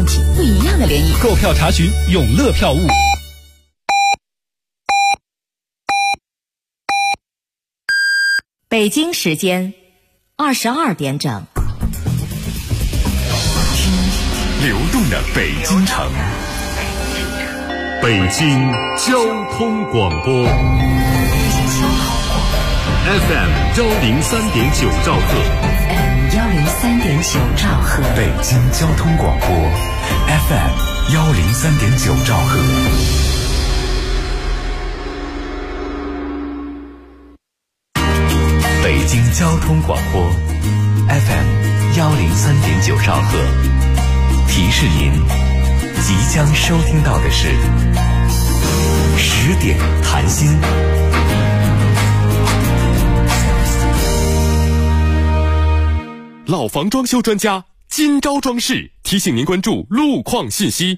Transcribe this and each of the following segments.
荡起不一样的涟漪。 购票查询永乐票务。 北京时间22点整。 流动的北京城，北京交通广播 FM 103.9兆赫 103.9兆赫， 北京交通广播 FM 103.9兆赫。北京交通广播 FM 103.9兆赫。提示您，即将收听到的是10点谈心。 老房装修专家今朝装饰提醒您关注路况信息。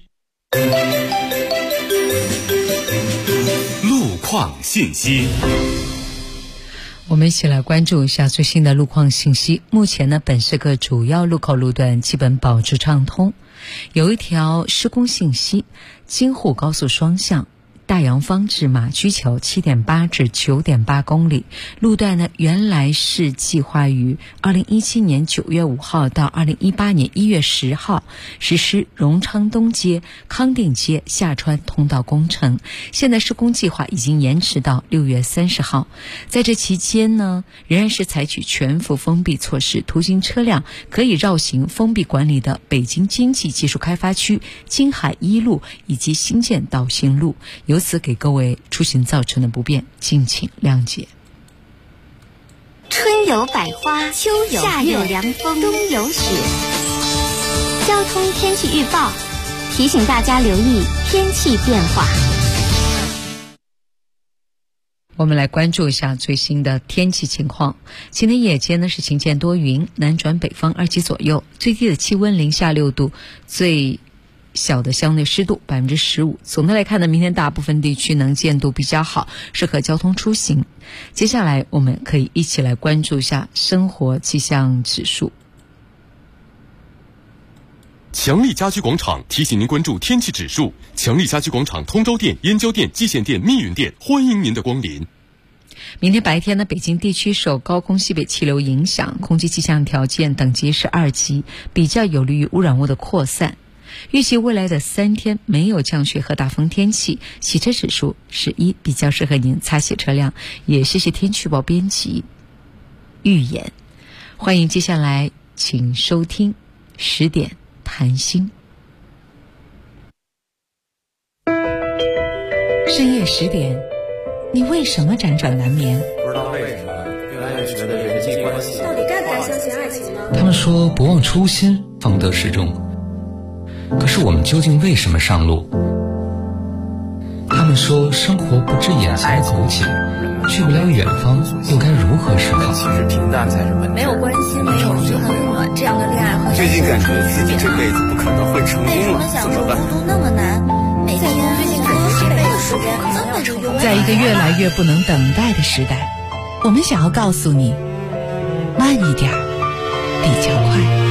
路况信息。 我们一起来关注一下最新的路况信息。目前呢，本市各主要路口路段基本保持畅通。有一条施工信息，京沪高速双向大洋坊至马驹桥 7.8 至 9.8 公里，路段呢原来是计划于2017年9月5号到2018年1月10号实施荣昌东街、康定街下穿通道工程，现在施工计划已经延迟到6月30号。在这期间呢，仍然是采取全幅封闭措施，途经车辆可以绕行封闭管理的北京经济技术开发区京海一路以及新建导行路，由此给各位出行造成的不便，敬请谅解。 春有百花，秋有夏有凉风，冬有雪。交通天气预报提醒大家留意天气变化。 我们来关注一下最新的天气情况。今天夜间呢是晴间多云，南转北方2级左右，最低的气温零下6度，最小的相对湿度15%。总的来看呢，明天大部分地区能见度比较好，适合交通出行。接下来我们可以一起来关注一下生活气象指数。 强力家居广场提醒您关注天气指数。强力家居广场通州店、燕郊店、蓟县店、密云店欢迎您的光临。 明天白天呢，北京地区受高空西北气流影响，空气气象条件等级是2级，比较有利于污染物的扩散。预计未来的3天没有降雪和大风天气，洗车指数是1，比较适合您擦洗车辆。也谢谢天气预报编辑预言。欢迎接下来请收听10点谈心。深夜10点，你为什么辗转难眠？ 不知道为什么越来越觉得人际关系到底该不该相信爱情呢？ 他们说不忘初心方得始终，可是我们究竟为什么上路？他们说生活不止眼前的苟且，去不了远方又该如何是好？ 其实平淡才是本质。 没有关系，没有恨了，这样的恋爱和最近感觉自己这辈子不可能会成功了，怎么办？ 读那么难，每天最近感觉这辈子时间根本就用不了。 在一个越来越不能等待的时代，我们想要告诉你，慢一点比较快。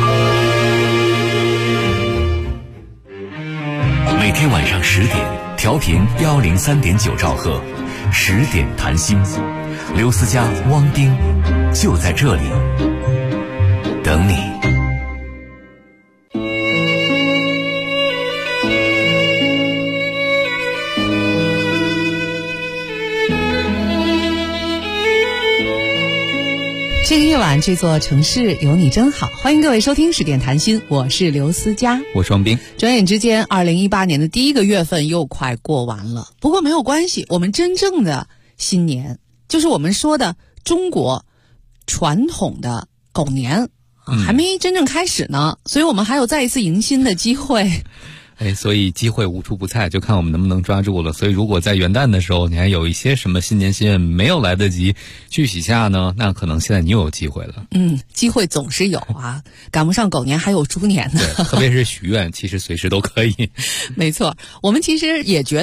每天晚上10点，调频103.9兆赫，10点谈心。刘思佳、汪丁就在这里等你。 这个夜晚，这座城市有你真好。欢迎各位收听10点谈心，我是刘思佳， 我是王斌。 转眼之间，2018年的第一个月份又快过完了。不过没有关系，我们真正的新年，就是我们说的中国传统的狗年，还没真正开始呢，所以我们还有再一次迎新的机会。 所以机会无处不在，就看我们能不能抓住了。所以如果在元旦的时候你还有一些什么新年心愿没有来得及去许下呢，那可能现在你又有机会了。 机会总是有啊，赶不上狗年还有猪年呢。 对，特别是许愿其实随时都可以。 没错，我们其实也觉得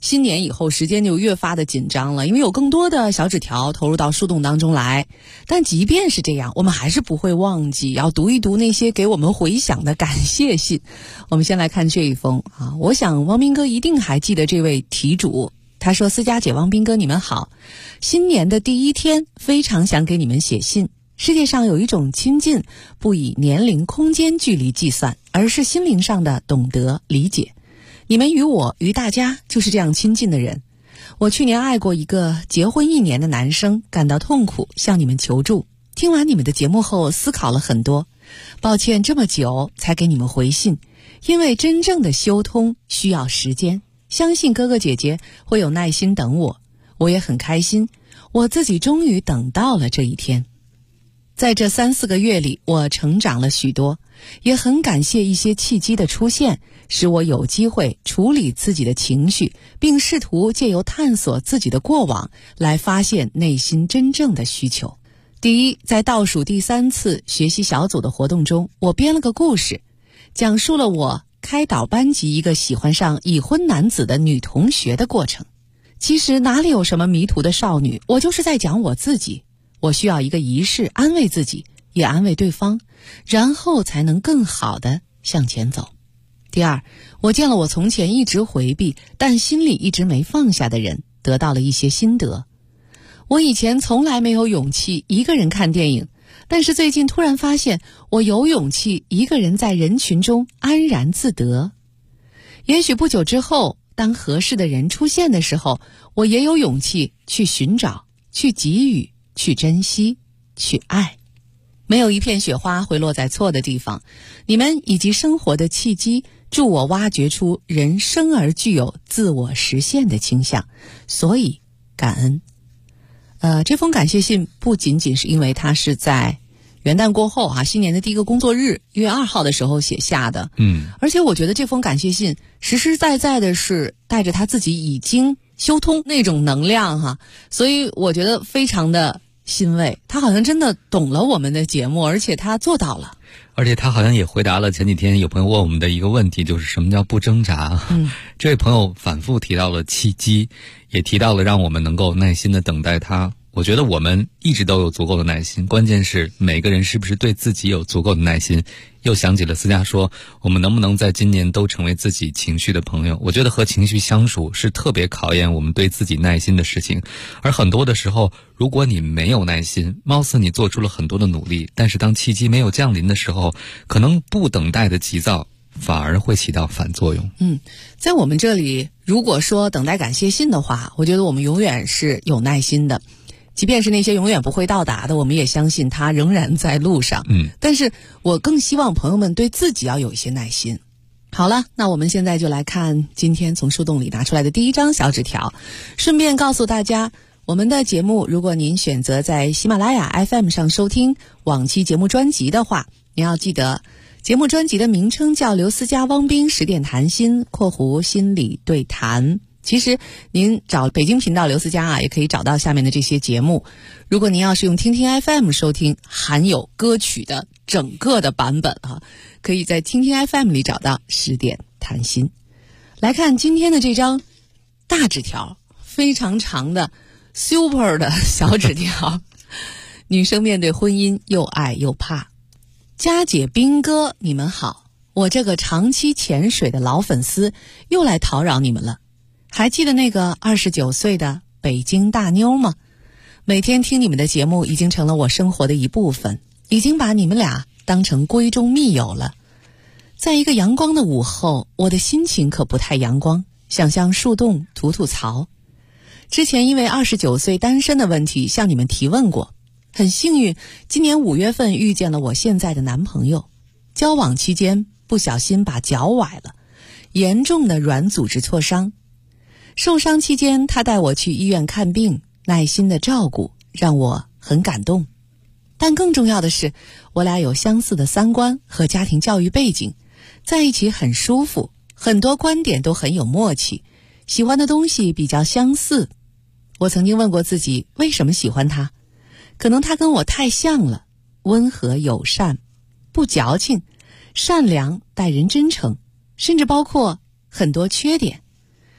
新年以后时间就越发的紧张了，因为有更多的小纸条投入到树洞当中来。但即便是这样，我们还是不会忘记要读一读那些给我们回响的感谢信。我们先来看这一封啊，我想汪斌哥一定还记得这位题主。他说：思佳姐、汪斌哥，你们好，新年的第一天，非常想给你们写信。世界上有一种亲近，不以年龄、空间距离计算，而是心灵上的懂得、理解。你们与我与大家就是这样亲近的人。我去年爱过一个结婚1年的男生，感到痛苦，向你们求助。听完你们的节目后，思考了很多。抱歉这么久才给你们回信，因为真正的修通需要时间，相信哥哥姐姐会有耐心等我。我也很开心，我自己终于等到了这一天。在这3-4个月里，我成长了许多，也很感谢一些契机的出现，使我有机会处理自己的情绪，并试图借由探索自己的过往来发现内心真正的需求。第一，在倒数第3次学习小组的活动中，我编了个故事，讲述了我开导班级一个喜欢上已婚男子的女同学的过程。其实哪里有什么迷途的少女，我就是在讲我自己。我需要一个仪式，安慰自己，也安慰对方，然后才能更好地向前走。第二，我见了我从前一直回避，但心里一直没放下的人，得到了一些心得。我以前从来没有勇气一个人看电影，但是最近突然发现，我有勇气一个人在人群中安然自得。也许不久之后，当合适的人出现的时候，我也有勇气去寻找，去给予，去珍惜，去爱。没有一片雪花会落在错的地方，你们以及生活的契机助我挖掘出人生而具有自我实现的倾向，所以感恩。这封感谢信不仅仅是因为它是在元旦过后新年的第一个工作日1月2号的时候写下的，而且我觉得这封感谢信实实在在的是带着他自己已经修通那种能量所以我觉得非常的欣慰，他好像真的懂了我们的节目，而且他做到了。 而且他好像也回答了前几天有朋友问我们的一个问题，就是什么叫不挣扎。这位朋友反复提到了契机，也提到了让我们能够耐心的等待他。我觉得我们一直都有足够的耐心，关键是每个人是不是对自己有足够的耐心。又想起了思佳说，我们能不能在今年都成为自己情绪的朋友。我觉得和情绪相处是特别考验我们对自己耐心的事情，而很多的时候，如果你没有耐心，貌似你做出了很多的努力，但是当契机没有降临的时候，可能不等待的急躁反而会起到反作用。 在我们这里，如果说等待感谢信的话，我觉得我们永远是有耐心的，即便是那些永远不会到达的，我们也相信它仍然在路上。但是我更希望朋友们对自己要有一些耐心。好了，那我们现在就来看今天从树洞里拿出来的第一张小纸条，顺便告诉大家，我们的节目如果您选择在喜马拉雅 FM 上收听往期节目专辑的话，您要记得节目专辑的名称叫刘思佳汪斌10点谈心（心理对谈）。其实您找北京频道刘思佳也可以找到下面的这些节目。如果您要是用听听 FM 收听含有歌曲的整个的版本可以在听听 FM 里找到10点谈心。来看今天的这张大纸条，非常长的 super 的小纸条。女生面对婚姻又爱又怕。佳姐、斌哥，你们好，我这个长期潜水的老粉丝又来叨扰你们了。还记得那个29岁的北京大妞吗？每天听你们的节目已经成了我生活的一部分，已经把你们俩当成闺中密友了。在一个阳光的午后，我的心情可不太阳光，想向树洞吐吐槽。之前因为29岁单身的问题向你们提问过，很幸运今年5月份遇见了我现在的男朋友。交往期间不小心把脚崴了，严重的软组织挫伤。受伤期间他带我去医院看病，耐心的照顾让我很感动。但更重要的是，我俩有相似的三观和家庭教育背景，在一起很舒服，很多观点都很有默契，喜欢的东西比较相似。我曾经问过自己为什么喜欢他，可能他跟我太像了，温和友善，不矫情，善良，待人真诚，甚至包括很多缺点。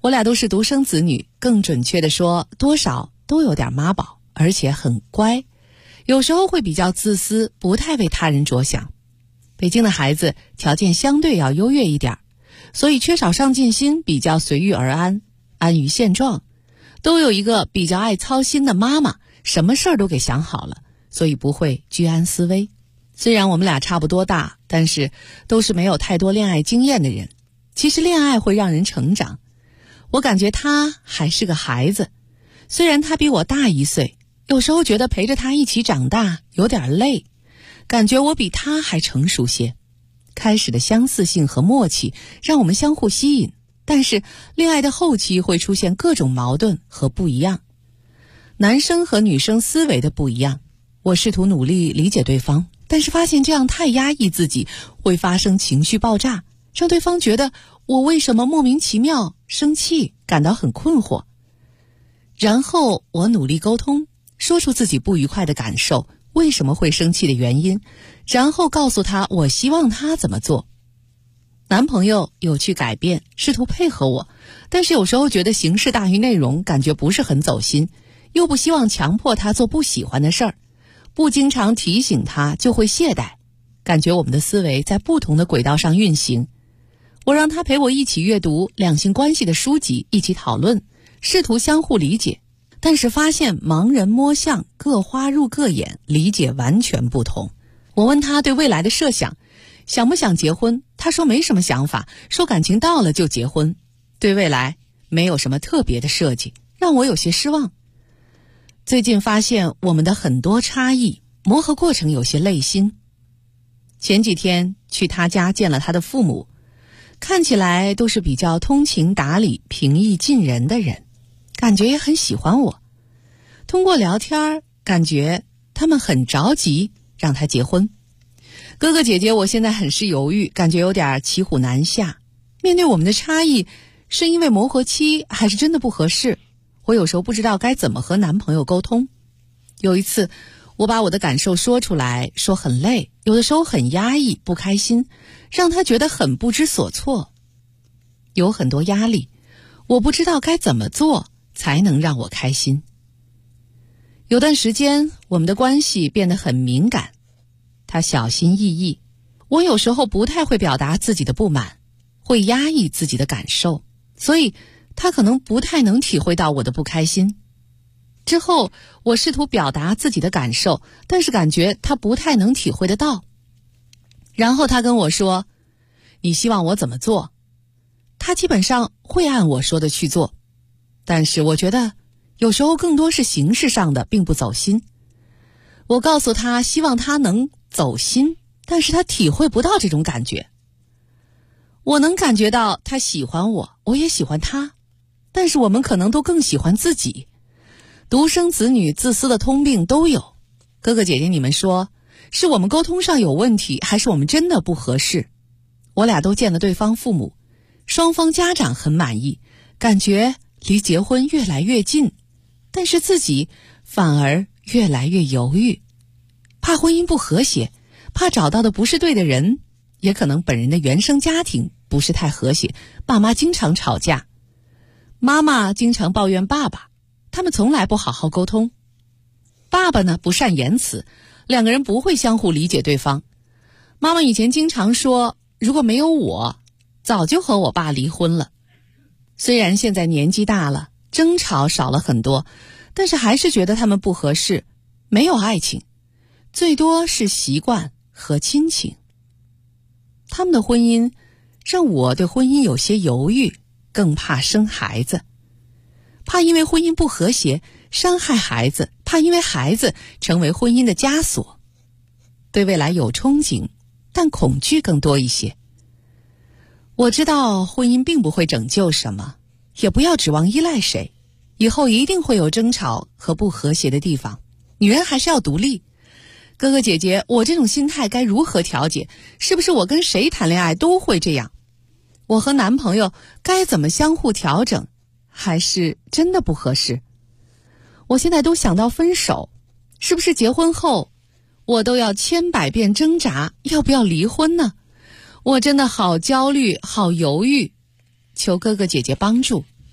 我俩都是独生子女，更准确地说，多少都有点妈宝，而且很乖，有时候会比较自私，不太为他人着想。北京的孩子条件相对要优越一点，所以缺少上进心，比较随遇而安，安于现状。都有一个比较爱操心的妈妈，什么事儿都给想好了，所以不会居安思危。虽然我们俩差不多大，但是都是没有太多恋爱经验的人。其实恋爱会让人成长，我感觉他还是个孩子，虽然他比我大1岁，有时候觉得陪着他一起长大有点累，感觉我比他还成熟些。开始的相似性和默契让我们相互吸引，但是恋爱的后期会出现各种矛盾和不一样。男生和女生思维的不一样，我试图努力理解对方，但是发现这样太压抑自己，会发生情绪爆炸，让对方觉得我为什么莫名其妙生气，感到很困惑。然后我努力沟通，说出自己不愉快的感受，为什么会生气的原因，然后告诉他我希望他怎么做。男朋友有去改变，试图配合我，但是有时候觉得形式大于内容，感觉不是很走心，又不希望强迫他做不喜欢的事儿，不经常提醒他就会懈怠，感觉我们的思维在不同的轨道上运行。我让他陪我一起阅读两性关系的书籍，一起讨论，试图相互理解，但是发现盲人摸象，各花入各眼，理解完全不同。我问他对未来的设想，想不想结婚，他说没什么想法，说感情到了就结婚，对未来没有什么特别的设计，让我有些失望。最近发现我们的很多差异，磨合过程有些累心。前几天去他家见了他的父母，看起来都是比较通情达理、平易近人的人，感觉也很喜欢我。通过聊天，感觉他们很着急让他结婚。哥哥姐姐，我现在很是犹豫，感觉有点骑虎难下。面对我们的差异，是因为磨合期，还是真的不合适？我有时候不知道该怎么和男朋友沟通。有一次我把我的感受说出来，说很累，有的时候很压抑不开心，让他觉得很不知所措。有很多压力，我不知道该怎么做才能让我开心。有段时间我们的关系变得很敏感，他小心翼翼，我有时候不太会表达自己的不满，会压抑自己的感受，所以他可能不太能体会到我的不开心。之后我试图表达自己的感受，但是感觉他不太能体会得到。然后他跟我说，你希望我怎么做？他基本上会按我说的去做，但是我觉得有时候更多是形式上的，并不走心。我告诉他希望他能走心，但是他体会不到这种感觉。我能感觉到他喜欢我，我也喜欢他，但是我们可能都更喜欢自己。独生子女自私的通病都有。哥哥姐姐，你们说是我们沟通上有问题，还是我们真的不合适？我俩都见了对方父母，双方家长很满意，感觉离结婚越来越近，但是自己反而越来越犹豫，怕婚姻不和谐，怕找到的不是对的人，也可能本人的原生家庭不是太和谐，爸妈经常吵架，妈妈经常抱怨爸爸，他们从来不好好沟通。爸爸呢，不善言辞，两个人不会相互理解对方。妈妈以前经常说，如果没有我，早就和我爸离婚了。虽然现在年纪大了，争吵少了很多，但是还是觉得他们不合适，没有爱情，最多是习惯和亲情。他们的婚姻让我对婚姻有些犹豫，更怕生孩子，怕因为婚姻不和谐伤害孩子，怕因为孩子成为婚姻的枷锁。对未来有憧憬，但恐惧更多一些。我知道婚姻并不会拯救什么，也不要指望依赖谁，以后一定会有争吵和不和谐的地方，女人还是要独立。哥哥姐姐，我这种心态该如何调节？是不是我跟谁谈恋爱都会这样？我和男朋友该怎么相互调整？还是真的不合适？我现在都想到分手，是不是结婚后我都要千百遍挣扎要不要离婚呢？我真的好焦虑，好犹豫，求哥哥姐姐帮助。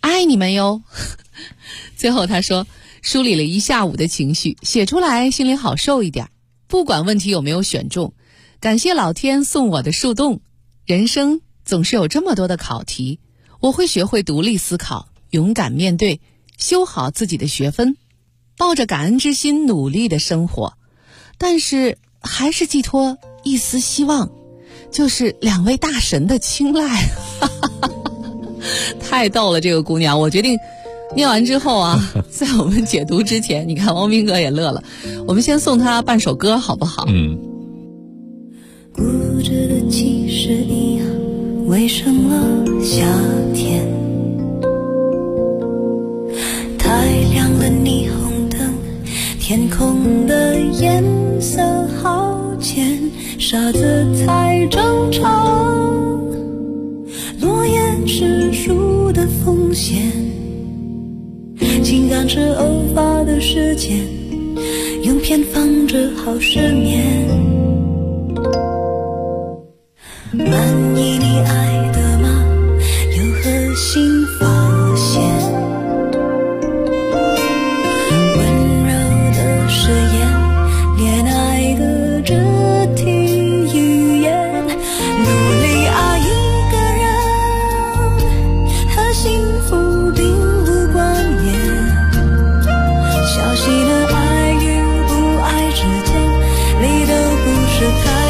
爱你们哟。最后他说，梳理了一下午的情绪，写出来心里好受一点。不管问题有没有选中，感谢老天送我的树洞。人生总是有这么多的考题，我会学会独立思考，勇敢面对，修好自己的学分，抱着感恩之心努力的生活。但是还是寄托一丝希望，就是两位大神的青睐。太逗了，这个姑娘。我决定念完之后啊，在我们解读之前，你看汪斌哥也乐了，我们先送他半首歌好不好？ 固执的其实一样围上了夏天，太亮的霓虹灯，天空的颜色好浅，傻子才正常，落叶是树的风险，情感是偶发的事件，用偏方治好失眠。满意你爱的吗？有何新发现？温柔的誓言，恋爱的肢体语言，努力爱一个人，和幸福并无关联。小心的爱与不爱之间，离的不是太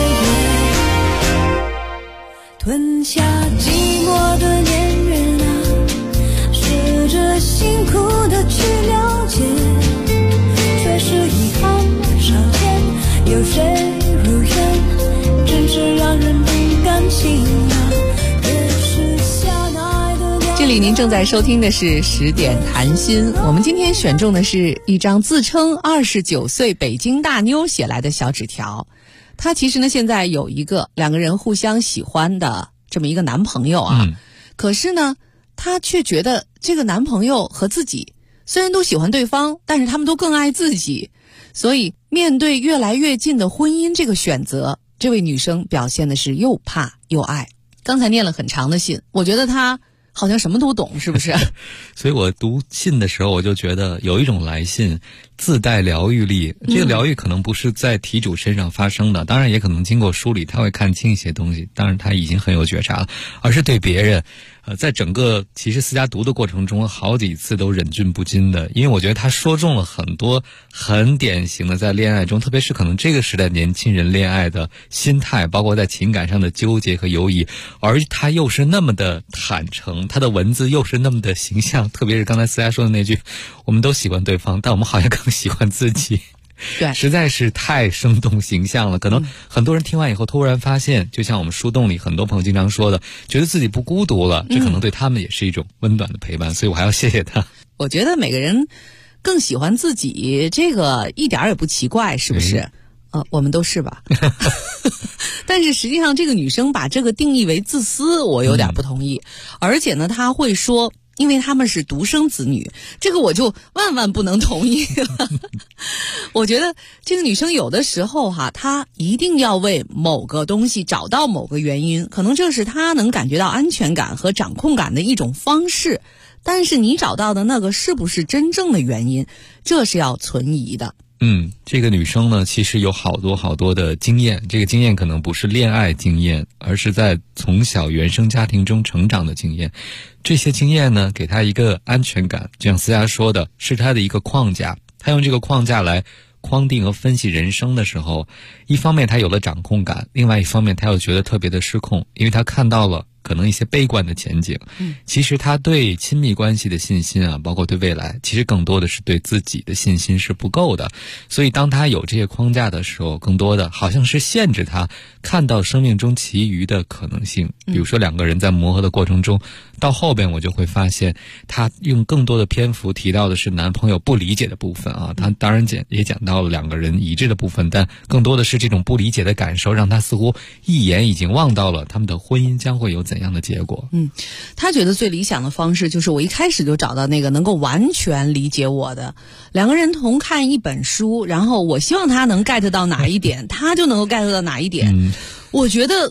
吞下寂寞的年月啊，试着辛苦的去了解，却是遗憾少见，有谁如愿，真是让人不甘心啊。越是相爱的这里您正在收听的是10点谈心，我们今天选中的是一张自称29岁北京大妞写来的小纸条。她其实呢，现在有一个两个人互相喜欢的这么一个男朋友啊，可是呢，她却觉得这个男朋友和自己虽然都喜欢对方，但是他们都更爱自己，所以面对越来越近的婚姻这个选择，这位女生表现的是又怕又爱。刚才念了很长的信，我觉得她好像什么都懂，是不是？ 所以我读信的时候，我就觉得有一种来信自带疗愈力。这个疗愈可能不是在题主身上发生的，当然也可能经过梳理，他会看清一些东西，当然他已经很有觉察了，而是对别人在整个其实思佳读的过程中好几次都忍俊不禁的，因为我觉得他说中了很多很典型的在恋爱中，特别是可能这个时代年轻人恋爱的心态，包括在情感上的纠结和犹疑，而他又是那么的坦诚，他的文字又是那么的形象，特别是刚才思佳说的那句，我们都喜欢对方，但我们好像更喜欢自己。 对， 实在是太生动形象了。可能很多人听完以后突然发现，就像我们树洞里很多朋友经常说的，觉得自己不孤独了，这可能对他们也是一种温暖的陪伴，所以我还要谢谢他。 我觉得每个人更喜欢自己，这个一点也不奇怪，是不是？我们都是吧。但是实际上这个女生把这个定义为自私，我有点不同意。而且呢，她会说因为他们是独生子女，这个我就万万不能同意了。我觉得这个女生有的时候她一定要为某个东西找到某个原因，可能这是她能感觉到安全感和掌控感的一种方式，但是你找到的那个是不是真正的原因，这是要存疑的。 这个女生呢，其实有好多的经验，这个经验可能不是恋爱经验，而是在从小原生家庭中成长的经验。这些经验呢，给她一个安全感，就像思佳说的，是她的一个框架。她用这个框架来框定和分析人生的时候，一方面她有了掌控感，另外一方面她又觉得特别的失控，因为她看到了可能一些悲观的前景。其实他对亲密关系的信心啊，包括对未来，其实更多的是对自己的信心是不够的。所以当他有这些框架的时候，更多的好像是限制他看到生命中其余的可能性。比如说两个人在磨合的过程中，到后边我就会发现他用更多的篇幅提到的是男朋友不理解的部分啊，他当然也讲到了两个人一致的部分，但更多的是这种不理解的感受，让他似乎一眼已经望到了他们的婚姻将会有怎样的结果。 他觉得最理想的方式就是我一开始就找到那个能够完全理解我的，两个人同看一本书，然后我希望他能 get 到哪一点他就能够 get 到哪一点。我觉得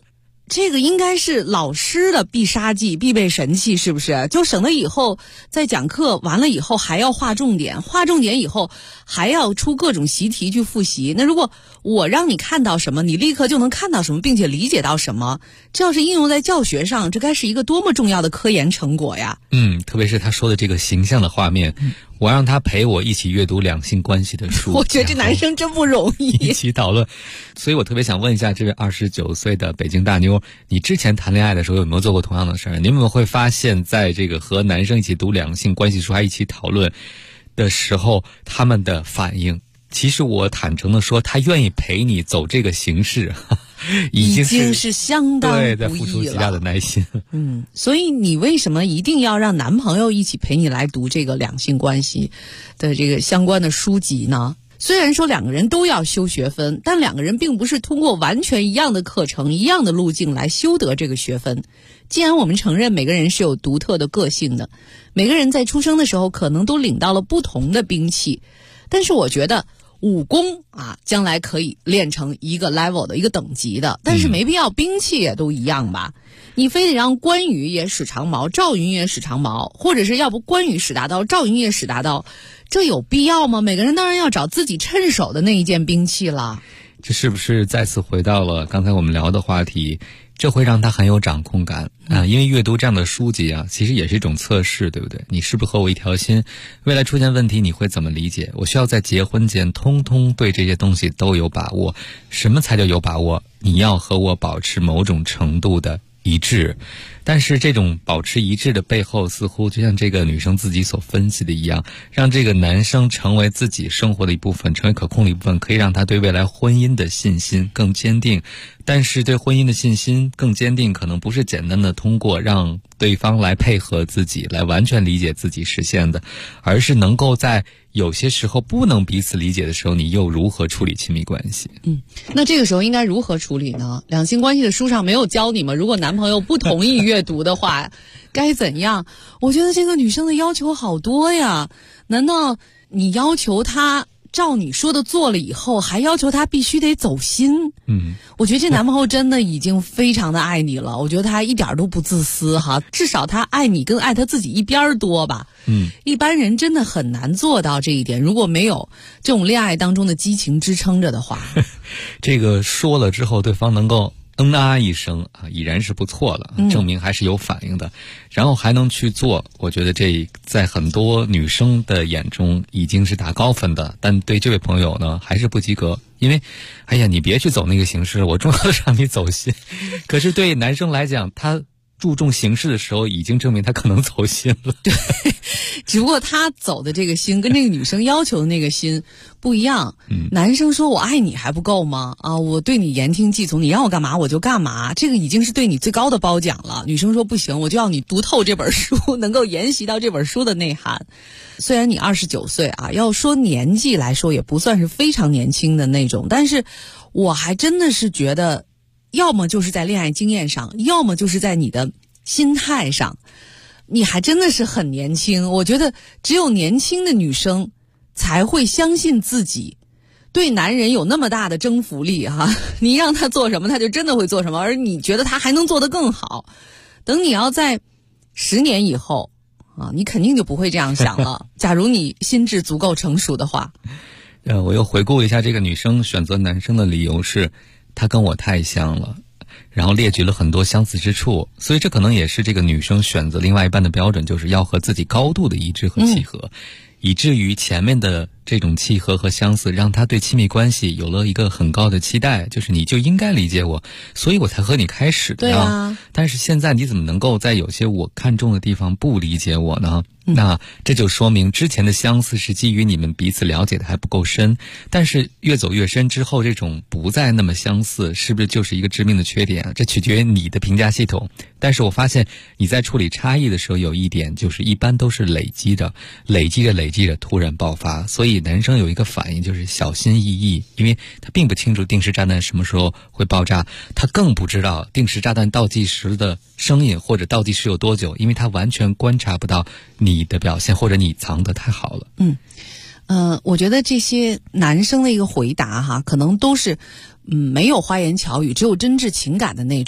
这个应该是老师的必杀技、必备神器，是不是？就省得以后在讲课完了以后还要划重点，划重点以后还要出各种习题去复习。那如果我让你看到什么，你立刻就能看到什么，并且理解到什么，这要是应用在教学上，这该是一个多么重要的科研成果呀！ 特别是他说的这个形象的画面，我让他陪我一起阅读两性关系的书， 我觉得这男生真不容易， 一起讨论。所以我特别想问一下这位29岁的北京大妞，你之前谈恋爱的时候有没有做过同样的事儿？你有没有会发现在这个和男生一起读两性关系书还一起讨论的时候，他们的反应？其实我坦诚的说，他愿意陪你走这个形式，已经是相当不易了， 在付出极大的耐心。 所以你为什么一定要让男朋友一起陪你来读这个两性关系的这个相关的书籍呢？虽然说两个人都要修学分，但两个人并不是通过完全一样的课程、一样的路径来修得这个学分。既然我们承认每个人是有独特的个性的，每个人在出生的时候可能都领到了不同的兵器，但是我觉得武功将来可以练成一个 level 的一个等级的，但是没必要兵器也都一样吧？你非得让关羽也使长矛，赵云也使长矛，或者是要不关羽使大刀，赵云也使大刀，这有必要吗？每个人当然要找自己趁手的那一件兵器了。 这是不是再次回到了刚才我们聊的话题？这会让他很有掌控感因为阅读这样的书籍其实也是一种测试，对不对？你是不是和我一条心？未来出现问题你会怎么理解？我需要在结婚前通通对这些东西都有把握。什么才叫有把握？你要和我保持某种程度的一致，但是这种保持一致的背后，似乎就像这个女生自己所分析的一样，让这个男生成为自己生活的一部分，成为可控的一部分，可以让他对未来婚姻的信心更坚定。但是对婚姻的信心更坚定，可能不是简单的通过让对方来配合自己，来完全理解自己实现的，而是能够在有些时候不能彼此理解的时候，你又如何处理亲密关系？ 那这个时候应该如何处理呢？两性关系的书上没有教你吗？如果男朋友不同意阅读的话，该怎样？我觉得这个女生的要求好多呀，难道你要求她照你说的做了以后，还要求他必须得走心？我觉得这男朋友真的已经非常的爱你了，我觉得他一点都不自私哈，至少他爱你跟爱他自己一边多吧。一般人真的很难做到这一点，如果没有这种恋爱当中的激情支撑着的话。 这个说了之后，对方能够一声已然是不错了，证明还是有反应的，然后还能去做，我觉得这在很多女生的眼中已经是打高分的，但对这位朋友呢还是不及格。因为你别去走那个形式，我重要的是让你走心。可是对男生来讲，他注重形式的时候，已经证明他可能走心了。 对，只不过他走的这个心跟这个女生要求的那个心不一样。男生说我爱你还不够吗？我对你言听计从，你让我干嘛我就干嘛，这个已经是对你最高的褒奖了。女生说不行，我就要你读透这本书，能够研习到这本书的内涵。虽然你29岁要说年纪来说也不算是非常年轻的那种，但是我还真的是觉得要么就是在恋爱经验上，要么就是在你的心态上，你还真的是很年轻。我觉得只有年轻的女生才会相信自己对男人有那么大的征服力你让他做什么他就真的会做什么，而你觉得他还能做得更好。等你要在10年以后你肯定就不会这样想了。假如你心智足够成熟的话。 我又回顾一下这个女生选择男生的理由是他跟我太像了，然后列举了很多相似之处，所以这可能也是这个女生选择另外一半的标准，就是要和自己高度的一致和契合，以至于前面的这种契合和相似让他对亲密关系有了一个很高的期待，就是你就应该理解我，所以我才和你开始的。 对啊， 但是现在你怎么能够在有些我看重的地方不理解我呢？那这就说明之前的相似是基于你们彼此了解的还不够深，但是越走越深之后，这种不再那么相似是不是就是一个致命的缺点？这取决于你的评价系统。但是我发现你在处理差异的时候有一点，就是一般都是累积着突然爆发，所以男生有一个反应就是小心翼翼，因为他并不清楚定时炸弹什么时候会爆炸，他更不知道定时炸弹倒计时的声音或者倒计时有多久，因为他完全观察不到你的表现，或者你藏得太好了。 我觉得这些男生的一个回答可能都是没有花言巧语，只有真挚情感的那种。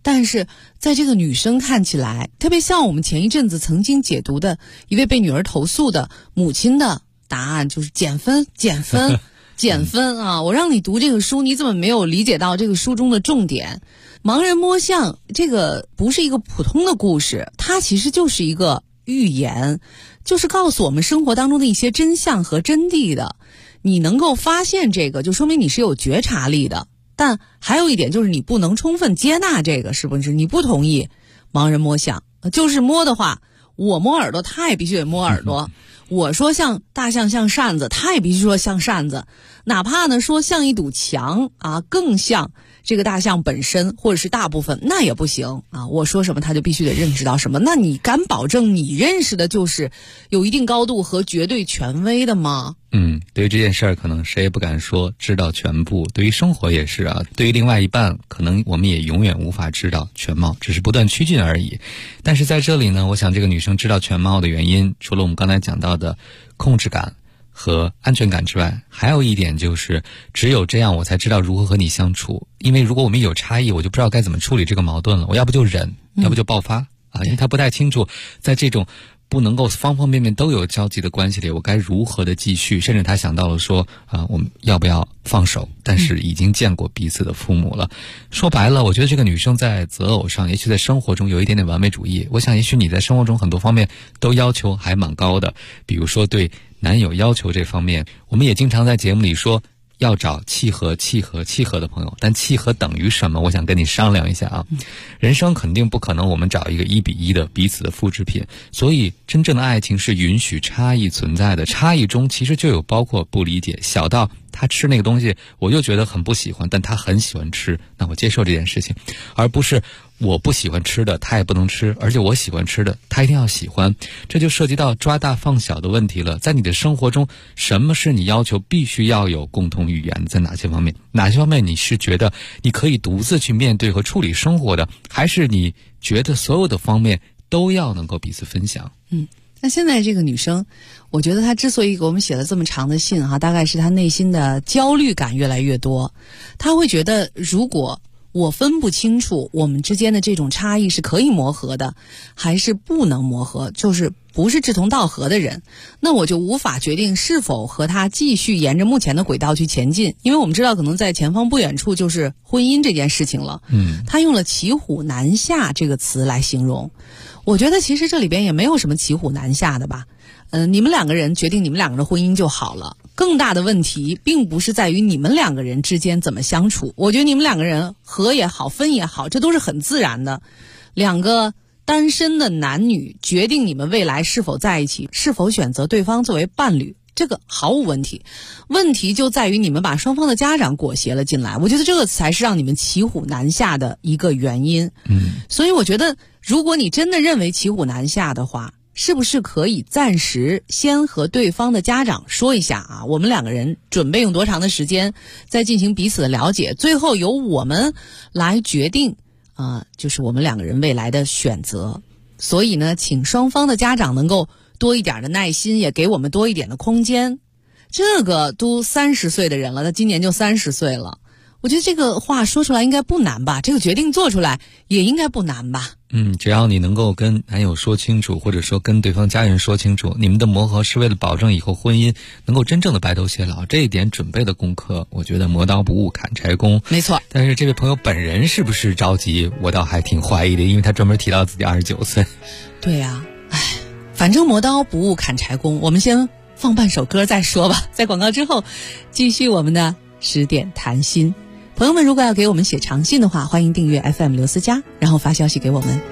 但是在这个女生看起来，特别像我们前一阵子曾经解读的一位被女儿投诉的母亲的答案，就是减分减分减分啊！我让你读这个书，你怎么没有理解到这个书中的重点？盲人摸象这个不是一个普通的故事，它其实就是一个寓言，就是告诉我们生活当中的一些真相和真谛的。你能够发现这个，就说明你是有觉察力的。但还有一点就是你不能充分接纳这个，是不是？你不同意盲人摸象，就是摸的话，我摸耳朵，他也必须得摸耳朵。我说像大象像扇子，他也必须说像扇子。哪怕呢说像一堵墙啊，更像这个大象本身或者是大部分，那也不行啊。我说什么他就必须得认识到什么。那你敢保证你认识的就是有一定高度和绝对权威的吗？ 对于这件事儿，可能谁也不敢说知道全部。对于生活也是啊，对于另外一半，可能我们也永远无法知道全貌，只是不断趋近而已。但是在这里呢，我想这个女生知道全貌的原因，除了我们刚才讲到的控制感和安全感之外，还有一点就是只有这样我才知道如何和你相处。因为如果我们有差异，我就不知道该怎么处理这个矛盾了。我要不就忍，要不就爆发啊！因为他不太清楚在这种不能够方方面面都有交集的关系里，我该如何的继续。甚至他想到了说我们要不要放手，但是已经见过彼此的父母了。说白了，我觉得这个女生在择偶上，也许在生活中有一点点完美主义。我想也许你在生活中很多方面都要求还蛮高的，比如说对男友要求这方面，我们也经常在节目里说要找契合的朋友。但契合等于什么？我想跟你商量一下啊。人生肯定不可能我们找一个1比1的彼此的复制品，所以真正的爱情是允许差异存在的。差异中其实就有包括不理解，小到他吃那个东西我就觉得很不喜欢，但他很喜欢吃，那我接受这件事情，而不是我不喜欢吃的他也不能吃，而且我喜欢吃的他一定要喜欢。这就涉及到抓大放小的问题了。在你的生活中，什么是你要求必须要有共同语言？在哪些方面？哪些方面你是觉得你可以独自去面对和处理生活的，还是你觉得所有的方面都要能够彼此分享？ 那现在这个女生，我觉得她之所以给我们写了这么长的信大概是她内心的焦虑感越来越多。她会觉得，如果我分不清楚我们之间的这种差异是可以磨合的，还是不能磨合，就是不是志同道合的人，那我就无法决定是否和他继续沿着目前的轨道去前进。因为我们知道可能在前方不远处就是婚姻这件事情了。他用了骑虎难下这个词来形容。我觉得其实这里边也没有什么骑虎难下的吧。你们两个人决定你们两个人的婚姻就好了。更大的问题并不是在于你们两个人之间怎么相处，我觉得你们两个人合也好分也好，这都是很自然的。两个单身的男女决定你们未来是否在一起，是否选择对方作为伴侣，这个毫无问题。问题就在于你们把双方的家长裹挟了进来，我觉得这个才是让你们骑虎难下的一个原因。所以我觉得如果你真的认为骑虎难下的话，是不是可以暂时先和对方的家长说一下啊？我们两个人准备用多长的时间再进行彼此的了解，最后由我们来决定就是我们两个人未来的选择。所以呢，请双方的家长能够多一点的耐心，也给我们多一点的空间。这个都30岁的人了，他今年就30岁了。我觉得这个话说出来应该不难吧，这个决定做出来也应该不难吧。 只要你能够跟男友说清楚，或者说跟对方家人说清楚，你们的磨合是为了保证以后婚姻能够真正的白头偕老，这一点准备的功课，我觉得磨刀不误砍柴工。 没错。 但是这位朋友本人是不是着急，我倒还挺怀疑的，因为他专门提到自己29岁。 对呀，反正磨刀不误砍柴工，我们先放半首歌再说吧。在广告之后继续我们的10点谈心。朋友们如果要给我们写长信的话，欢迎订阅 FM 刘思佳，然后发消息给我们。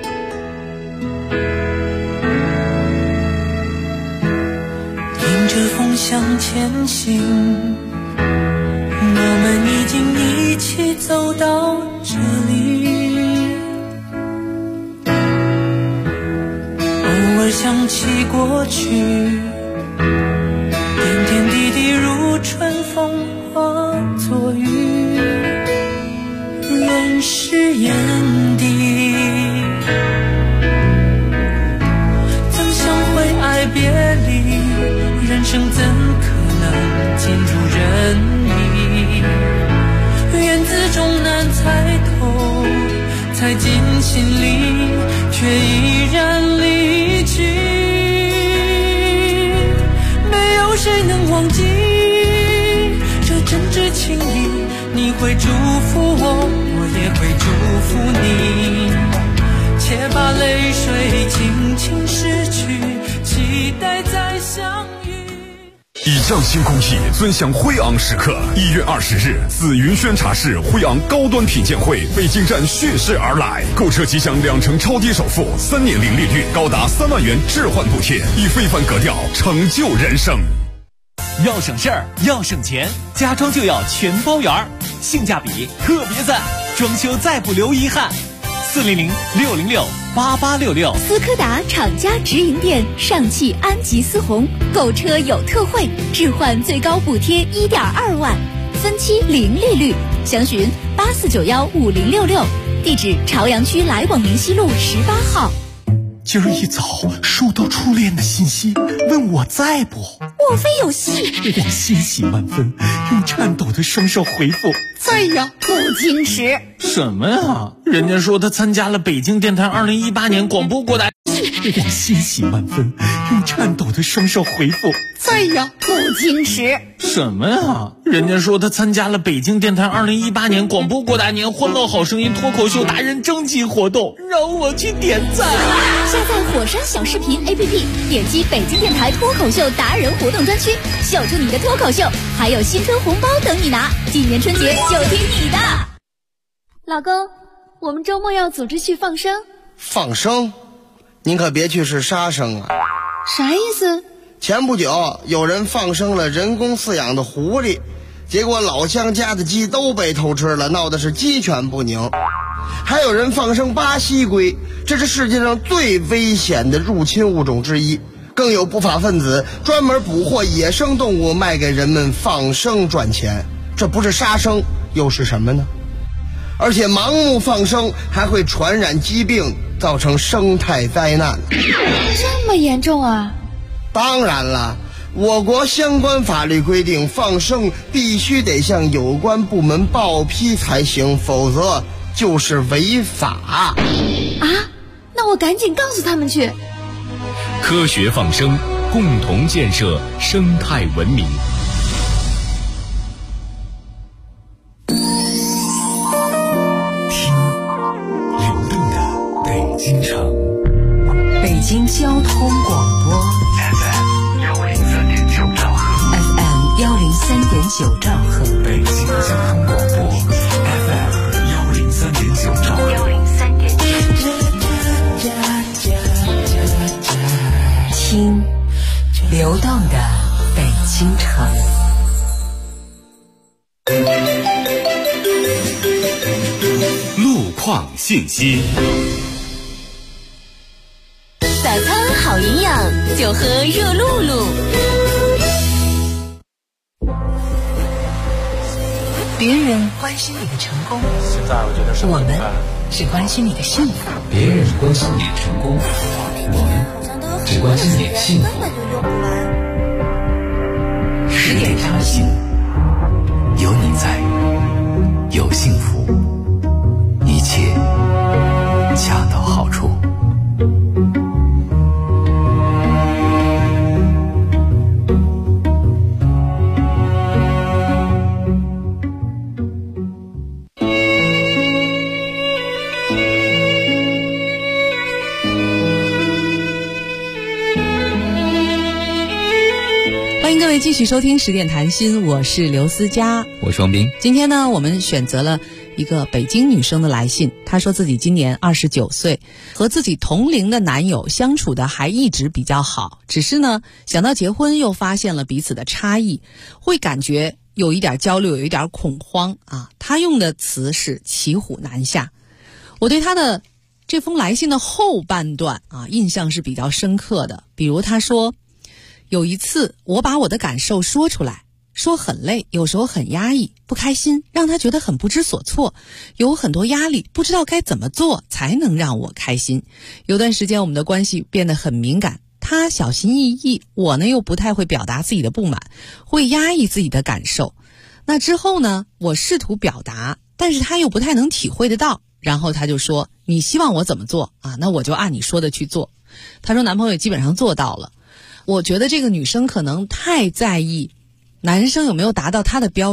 迎着风向前行，我们已经一起走到这里，偶尔想起过去，点点滴滴如春风化作雨，润湿眼底。怎想会爱别离，人生怎可能尽如人意？缘字终难猜透，才会祝福我也会祝福你，且把泪水轻轻拭去，期待再相遇。 以匠心工艺，尊享辉昂时刻。1月20日，自云轩茶室辉昂高端品鉴会北京站蓄势而来，购车即享2成超低首付，3年零利率，高达3万元置换补贴，以非凡格调成就人生。 要省事儿，要省钱，家装就要全包圆，性价比特别赞，装修再不留遗憾。400-606-8866， 斯柯达厂家直营店，上汽安吉思宏，购车有特惠，置换最高补贴1.2万，分期零利率，详询84915066，地址朝阳区来往明西路18号。 今儿一早收到初恋的信息，问我在不？ 莫非有戏？ 我欣喜万分，用颤抖的双手回复在呀。 不矜持什么呀？人家说他参加了北京电台2018年广播国台。 我欣喜万分，用颤抖的双手回复在呀。 不矜持什么呀？人家说他参加了北京电台2018年广播国台年欢乐好声音脱口秀达人征集活动，让我去点赞。 下载火山小视频 APP， 点击北京电台脱口秀达人活动专区，秀出你的脱口秀，还有新春红包等你拿。今年春节就听你的。 老公，我们周末要组织去放生。 放生？您可别去是杀生啊。 啥意思？ 前不久有人放生了人工饲养的狐狸，结果老乡家的鸡都被偷吃了，闹的是鸡犬不宁。还有人放生巴西龟，这是世界上最危险的入侵物种之一，更有不法分子专门捕获野生动物卖给人们放生赚钱，这不是杀生又是什么呢？而且盲目放生还会传染疾病，造成生态灾难。 这么严重啊？ 当然了，我国相关法律规定，放生必须得向有关部门报批才行，否则就是违法。 啊？那我赶紧告诉他们去。 科学放生，共同建设生态文明。 京城，北京交通广播 FM 103.9兆赫 ，FM 103.9兆赫， 北京交通广播 FM 103.9兆赫 ，103.9，听流动的北京城。 路况信息。 早餐好营养，就喝热露露。 别人关心你的成功， 现在我觉得我们只关心你的幸福。 别人关心你的成功，我们只关心你的幸福。 10点开心，有你在，有幸福，一切恰到好处。 各位继续收听10点谈心，我是刘思佳， 我是王斌。 今天呢，我们选择了一个北京女生的来信，她说自己今年29岁，和自己同龄的男友相处的还一直比较好，只是呢，想到结婚又发现了彼此的差异，会感觉有一点焦虑，有一点恐慌啊。她用的词是骑虎难下。我对她的这封来信的后半段啊，印象是比较深刻的。比如她说，有一次我把我的感受说出来，说很累，有时候很压抑，不开心，让他觉得很不知所措，有很多压力，不知道该怎么做才能让我开心。有段时间我们的关系变得很敏感，他小心翼翼，我呢又不太会表达自己的不满，会压抑自己的感受。那之后呢，我试图表达，但是他又不太能体会得到，然后他就说，你希望我怎么做啊？那我就按你说的去做。他说男朋友基本上做到了。我觉得这个女生可能太在意男生有没有达到她的标准，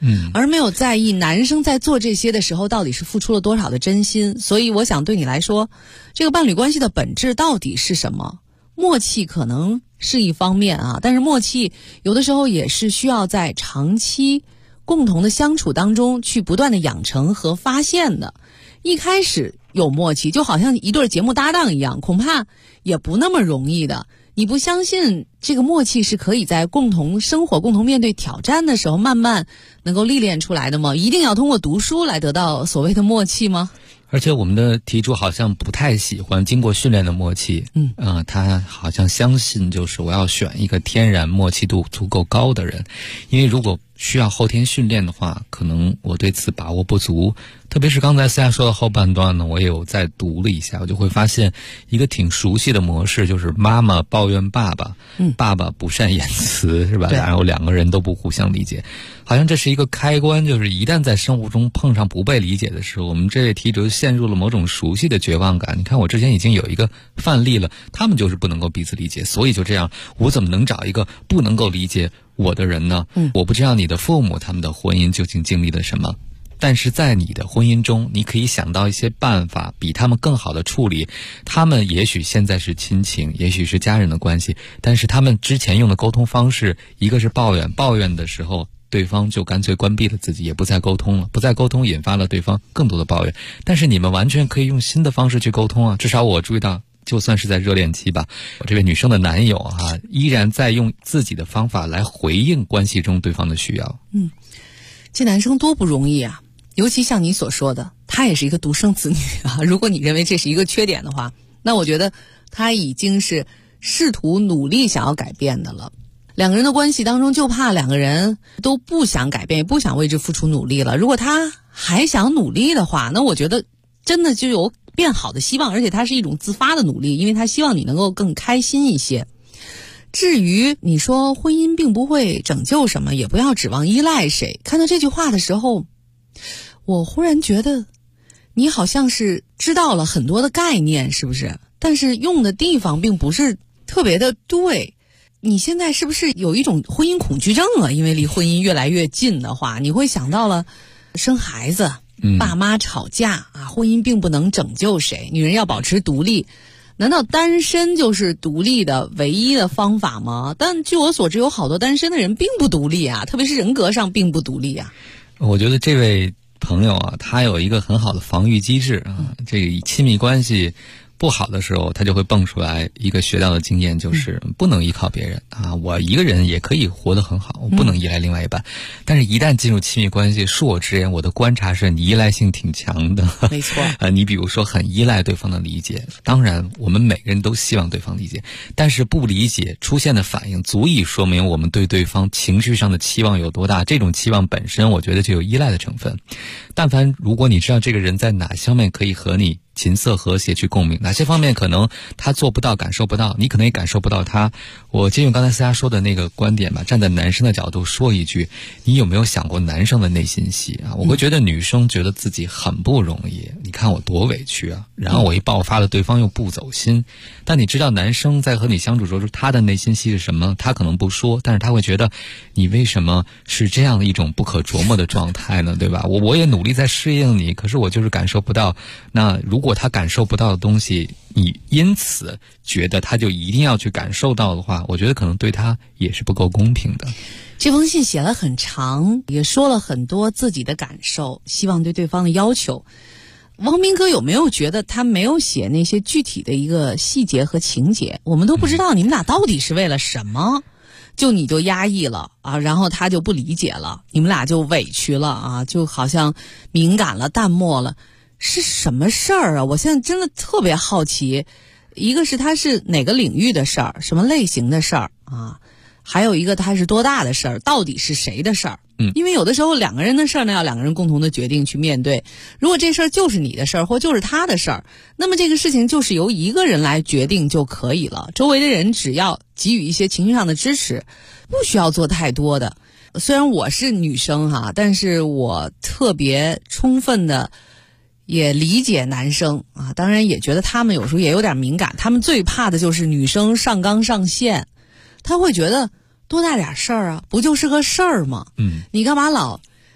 而没有在意男生在做这些的时候到底是付出了多少的真心。所以我想对你来说，这个伴侣关系的本质到底是什么？默契可能是一方面啊，但是默契有的时候也是需要在长期共同的相处当中去不断的养成和发现的。一开始有默契就好像一对节目搭档一样，恐怕也不那么容易的。你不相信这个默契是可以在共同生活、共同面对挑战的时候慢慢能够历练出来的吗？一定要通过读书来得到所谓的默契吗？ 而且我们的题主好像不太喜欢经过训练的默契，他好像相信就是我要选一个天然默契度足够高的人，因为如果需要后天训练的话，可能我对此把握不足。特别是刚才思雅说的后半段呢，我也有再读了一下，我就会发现一个挺熟悉的模式，就是妈妈抱怨爸爸，爸爸不善言辞，是吧？然后两个人都不互相理解，好像这是一个开关，就是一旦在生活中碰上不被理解的时候，我们这位题主陷入了某种熟悉的绝望感。你看我之前已经有一个范例了，他们就是不能够彼此理解，所以就这样，我怎么能找一个不能够理解我的人呢？我不知道你的父母他们的婚姻究竟经历了什么，但是在你的婚姻中，你可以想到一些办法比他们更好的处理。他们也许现在是亲情，也许是家人的关系，但是他们之前用的沟通方式，一个是抱怨的时候对方就干脆关闭了自己，也不再沟通了，不再沟通引发了对方更多的抱怨。但是你们完全可以用新的方式去沟通啊，至少我注意到就算是在热恋期吧，我这位女生的男友啊，依然在用自己的方法来回应关系中对方的需要。 这男生多不容易啊，尤其像你所说的，他也是一个独生子女啊。如果你认为这是一个缺点的话，那我觉得他已经是试图努力想要改变的了。两个人的关系当中，就怕两个人都不想改变，也不想为之付出努力了。如果他还想努力的话，那我觉得真的就有变好的希望，而且它是一种自发的努力，因为他希望你能够更开心一些。至于你说婚姻并不会拯救什么，也不要指望依赖谁，看到这句话的时候，我忽然觉得你好像是知道了很多的概念，是不是？但是用的地方并不是特别的对。你现在是不是有一种婚姻恐惧症啊？因为离婚姻越来越近的话，你会想到了生孩子，爸妈吵架啊，婚姻并不能拯救谁，女人要保持独立。难道单身就是独立的唯一的方法吗？但据我所知，有好多单身的人并不独立啊，特别是人格上并不独立啊。 我觉得这位朋友啊，他有一个很好的防御机制啊，这个亲密关系不好的时候，他就会蹦出来一个学到的经验，就是不能依靠别人啊，我一个人也可以活得很好，我不能依赖另外一半。但是一旦进入亲密关系，恕我直言，我的观察是你依赖性挺强的。 没错你比如说很依赖对方的理解，当然我们每个人都希望对方理解，但是不理解出现的反应足以说明我们对对方情绪上的期望有多大，这种期望本身我觉得就有依赖的成分。但凡如果你知道这个人在哪方面可以和你琴瑟和谐去共鸣，哪些方面可能他做不到感受不到，你可能也感受不到他。我借用刚才思佳说的那个观点吧，站在男生的角度说一句，你有没有想过男生的内心戏啊？我会觉得女生觉得自己很不容易，你看我多委屈啊，然后我一爆发了，对方又不走心。但你知道男生在和你相处时候他的内心戏是什么？他可能不说，但是他会觉得你为什么是这样的一种不可琢磨的状态呢？对吧？我也努力在适应你，可是我就是感受不到。那如果他感受不到的东西，你因此觉得他就一定要去感受到的话，我觉得可能对他也是不够公平的。 这封信写了很长，也说了很多自己的感受，希望对对方的要求。汪明哥有没有觉得他没有写那些具体的一个细节和情节？我们都不知道你们俩到底是为了什么，就你就压抑了啊，然后他就不理解了，你们俩就委屈了啊，就好像敏感了、淡漠了。是什么事儿啊？我现在真的特别好奇，一个是他是哪个领域的事儿，什么类型的事儿啊？还有一个他是多大的事儿，到底是谁的事儿？因为有的时候两个人的事儿呢，要两个人共同的决定去面对。如果这事儿就是你的事儿，或就是他的事儿，那么这个事情就是由一个人来决定就可以了。周围的人只要给予一些情绪上的支持，不需要做太多的。虽然我是女生哈，但是我特别充分的也理解男生啊，当然也觉得他们有时候也有点敏感，他们最怕的就是女生上纲上线，他会觉得多大点事儿啊，不就是个事儿吗？你干嘛老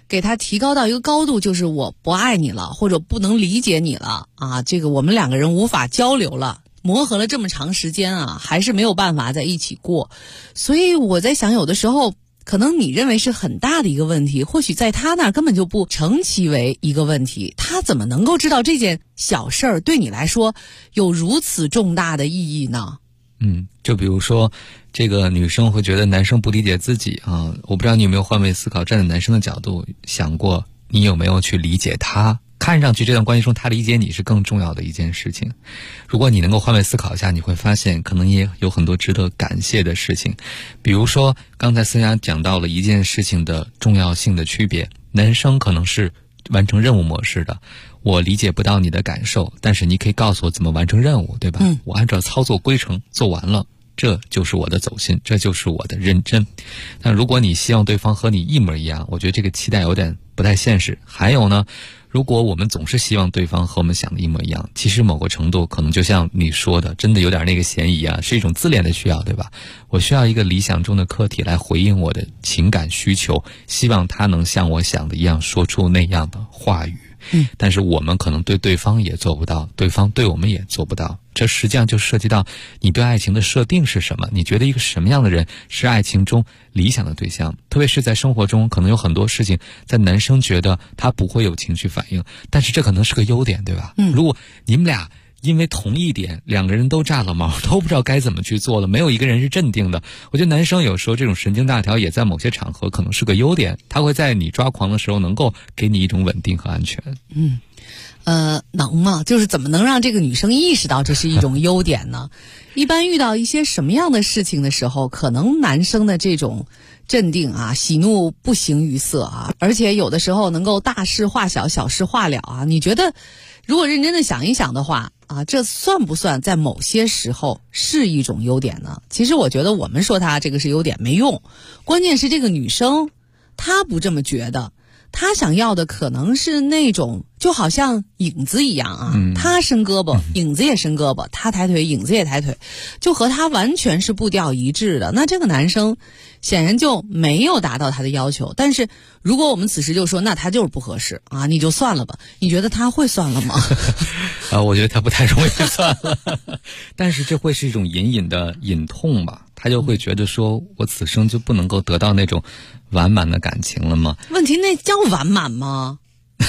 给他提高到一个高度，就是我不爱你了，或者不能理解你了啊，这个我们两个人无法交流了，磨合了这么长时间啊，还是没有办法在一起过。所以我在想，有的时候可能你认为是很大的一个问题，或许在他那儿根本就不成其为一个问题，他怎么能够知道这件小事儿对你来说有如此重大的意义呢？ 就比如说这个女生会觉得男生不理解自己啊，我不知道你有没有换位思考，站在男生的角度想过，你有没有去理解他？看上去这段关系中他理解你是更重要的一件事情。如果你能够换位思考一下，你会发现可能也有很多值得感谢的事情。比如说刚才思佳讲到了一件事情的重要性的区别，男生可能是完成任务模式的，我理解不到你的感受，但是你可以告诉我怎么完成任务，对吧？我按照操作规程做完了，这就是我的走心，这就是我的认真。但如果你希望对方和你一模一样，我觉得这个期待有点不太现实。还有呢，如果我们总是希望对方和我们想的一模一样，其实某个程度可能就像你说的，真的有点那个嫌疑啊，是一种自恋的需要，对吧？我需要一个理想中的客体来回应我的情感需求，希望他能像我想的一样说出那样的话语。但是我们可能对对方也做不到，对方对我们也做不到。这实际上就涉及到你对爱情的设定是什么，你觉得一个什么样的人是爱情中理想的对象。特别是在生活中，可能有很多事情在男生觉得他不会有情绪反应，但是这可能是个优点，对吧？如果你们俩因为同一点两个人都炸了毛，都不知道该怎么去做了，没有一个人是镇定的。我觉得男生有时候这种神经大条也在某些场合可能是个优点，他会在你抓狂的时候能够给你一种稳定和安全。 能吗？就是怎么能让这个女生意识到这是一种优点呢？一般遇到一些什么样的事情的时候，可能男生的这种镇定啊，喜怒不形于色啊，而且有的时候能够大事化小，小事化了啊。你觉得如果认真的想一想的话啊，这算不算在某些时候是一种优点呢？其实我觉得我们说他这个是优点没用，关键是这个女生她不这么觉得，她想要的可能是那种就好像影子一样啊，她伸胳膊，影子也伸胳膊，她抬腿，影子也抬腿，就和她完全是步调一致的。那这个男生显然就没有达到她的要求。但是如果我们此时就说那他就是不合适啊，你就算了吧，你觉得他会算了吗？ 我觉得他不太容易算了但是这会是一种隐隐的隐痛吧，他就会觉得说我此生就不能够得到那种完满的感情了吗？ 问题那叫完满吗？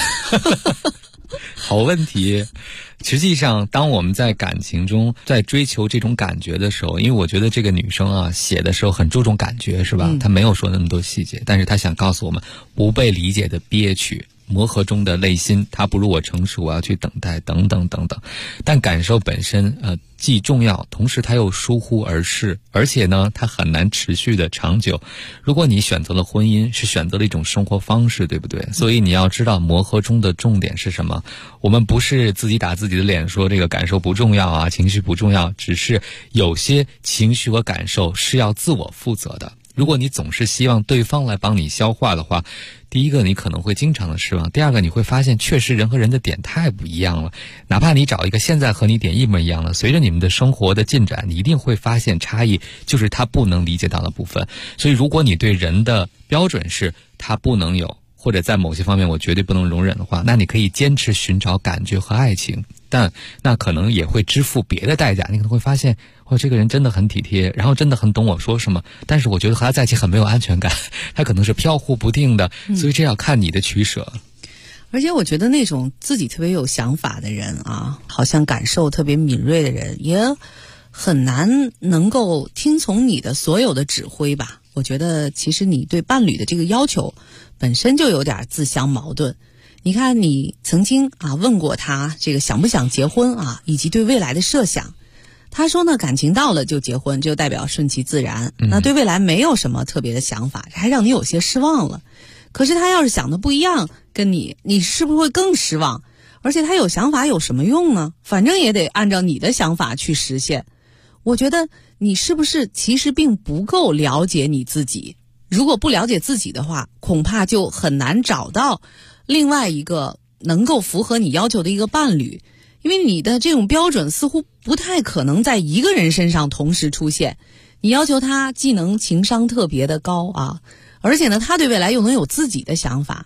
好问题。实际上当我们在感情中在追求这种感觉的时候，因为我觉得这个女生啊写的时候很注重感觉，是吧？她没有说那么多细节，但是她想告诉我们不被理解的憋屈，磨合中的内心，他不如我成熟，我要去等待等等等等。但感受本身既重要，同时它又疏忽而逝，而且呢它很难持续的长久。如果你选择了婚姻，是选择了一种生活方式，对不对？所以你要知道磨合中的重点是什么。我们不是自己打自己的脸说这个感受不重要啊，情绪不重要，只是有些情绪和感受是要自我负责的。如果你总是希望对方来帮你消化的话，第一个你可能会经常的失望，第二个你会发现确实人和人的点太不一样了，哪怕你找一个现在和你点一模一样的，随着你们的生活的进展，你一定会发现差异就是他不能理解到的部分。所以如果你对人的标准是他不能有，或者在某些方面我绝对不能容忍的话，那你可以坚持寻找感觉和爱情，但那可能也会支付别的代价。你可能会发现这个人真的很体贴，然后真的很懂我说什么，但是我觉得和他在一起很没有安全感，他可能是飘忽不定的，所以这要看你的取舍。 而且我觉得那种自己特别有想法的人啊，好像感受特别敏锐的人，也很难能够听从你的所有的指挥吧。我觉得其实你对伴侣的这个要求本身就有点自相矛盾。你看你曾经问过他这个想不想结婚啊，以及对未来的设想。他说呢，感情到了就结婚，就代表顺其自然，那对未来没有什么特别的想法，还让你有些失望了。可是他要是想的不一样，跟你是不是会更失望？而且他有想法有什么用呢？反正也得按照你的想法去实现。我觉得你是不是其实并不够了解你自己？如果不了解自己的话，恐怕就很难找到另外一个能够符合你要求的一个伴侣。因为你的这种标准似乎不太可能在一个人身上同时出现。你要求他技能情商特别的高啊，而且呢他对未来又能有自己的想法，